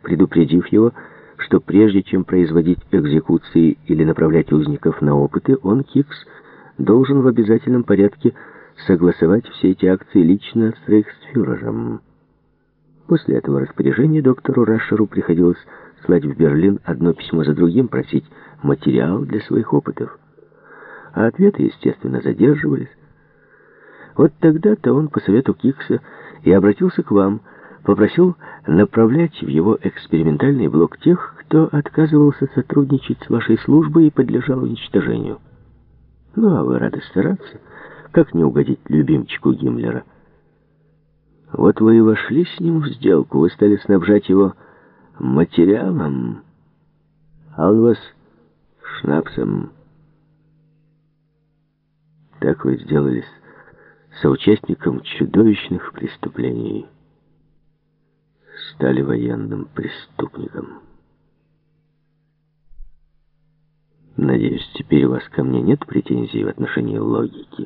предупредив его, что прежде чем производить экзекуции или направлять узников на опыты, он, Кикс, должен в обязательном порядке согласовать все эти акции лично с рейхсфюрером. После этого распоряжения доктору Рашеру приходилось слать в Берлин одно письмо за другим, просить материал для своих опытов. А ответы, естественно, задерживались. Вот тогда-то он, по совету Кикса, и обратился к вам, попросил направлять в его экспериментальный блок тех, кто отказывался сотрудничать с вашей службой и подлежал уничтожению. Ну, а вы рады стараться, как не угодить любимчику Гиммлера. Вот вы и вошли с ним в сделку, вы стали снабжать его материалом, а он вас шнапсом. Так вы сделались соучастником чудовищных преступлений, стали военным преступником. Надеюсь, теперь у вас ко мне нет претензий в отношении логики.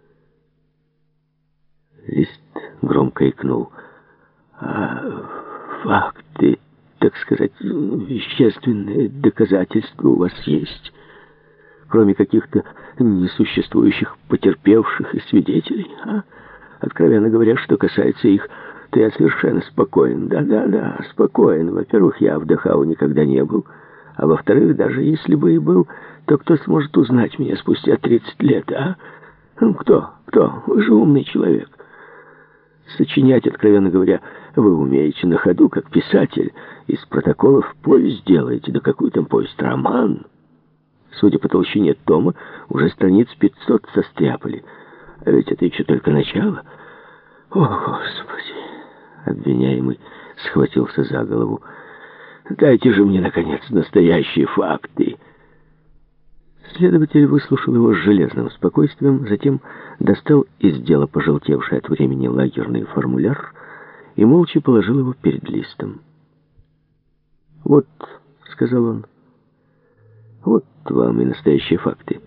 Лист громко икнул. А факты, так сказать, вещественные доказательства у вас есть? Кроме каких-то несуществующих потерпевших и свидетелей, а? Откровенно говоря, что касается их, то я совершенно спокоен. Да, спокоен. Во-первых, я в Дахау никогда не был. А во-вторых, даже если бы и был, то кто сможет узнать меня спустя 30 лет, а? Ну, кто? Вы же умный человек. Сочинять, откровенно говоря, вы умеете на ходу, как писатель. Из протоколов повесть делаете. Да какой там повесть? Роман. Судя по толщине тома, уже страниц 500 состряпали. А ведь это еще только начало. О, Господи! Обвиняемый схватился за голову. Дайте же мне, наконец, настоящие факты. Следователь выслушал его с железным спокойствием, затем достал из дела пожелтевший от времени лагерный формуляр и молча положил его перед листом. «Вот», — сказал он, — «вот вам и настоящие факты.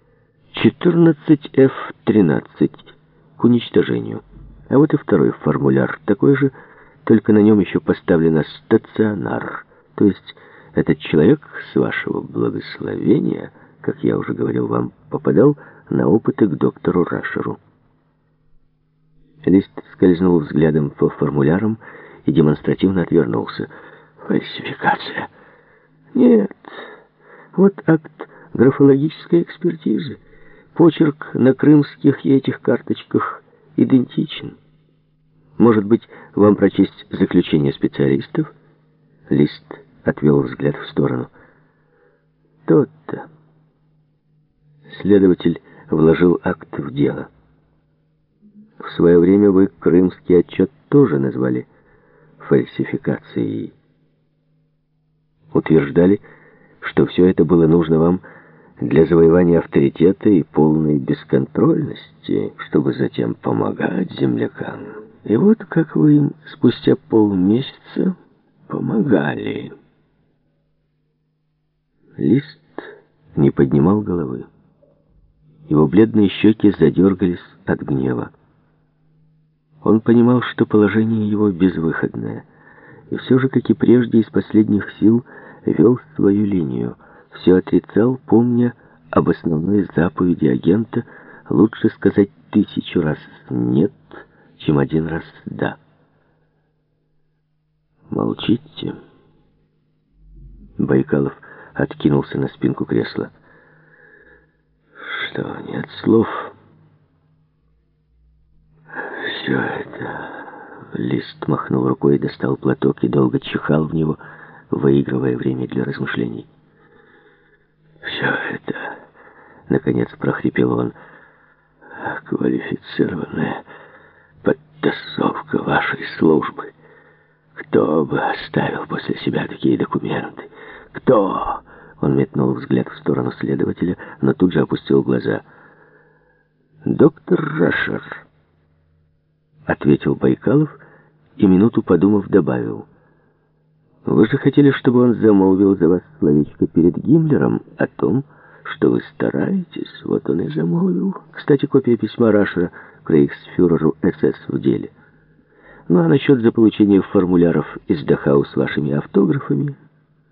14F13 к уничтожению. А вот и второй формуляр, такой же, только на нем еще поставлено стационар. То есть этот человек, с вашего благословения, как я уже говорил вам, попадал на опыты к доктору Рашеру». Лист скользнул взглядом по формулярам и демонстративно отвернулся. «Фальсификация? Нет. Вот акт графологической экспертизы. Почерк на крымских и этих карточках идентичен. Может быть, вам прочесть заключение специалистов?» Лист отвел взгляд в сторону. «Тот-то». Следователь вложил акт в дело. «В свое время вы крымский отчет тоже назвали фальсификацией. Утверждали, что все это было нужно вам для завоевания авторитета и полной бесконтрольности, чтобы затем помогать землякам. И вот как вы им спустя полмесяца помогали». Лист не поднимал головы. Его бледные щеки задергались от гнева. Он понимал, что положение его безвыходное, и все же, как и прежде, из последних сил вел свою линию. Все отрицал, помня об основной заповеди агента: лучше сказать 1000 раз «нет», чем 1 раз «да». «Молчите». Байкалов откинулся на спинку кресла. «Что, нет слов?» «Все это...» Лист махнул рукой, достал платок и долго чихал в него, выигрывая время для размышлений. «Все это...» Наконец прохрипел он. «Квалифицированная подтасовка вашей службы. Кто бы оставил после себя такие документы? Кто?» Он метнул взгляд в сторону следователя, но тут же опустил глаза. «Доктор Рашер», — ответил Байкалов и, минуту подумав, добавил: «Вы же хотели, чтобы он замолвил за вас словечко перед Гиммлером о том, что вы стараетесь. Вот он и замолвил. Кстати, копия письма Рашера к рейхсфюреру СС в деле. Ну а насчет заполучения формуляров из Дахау с вашими автографами...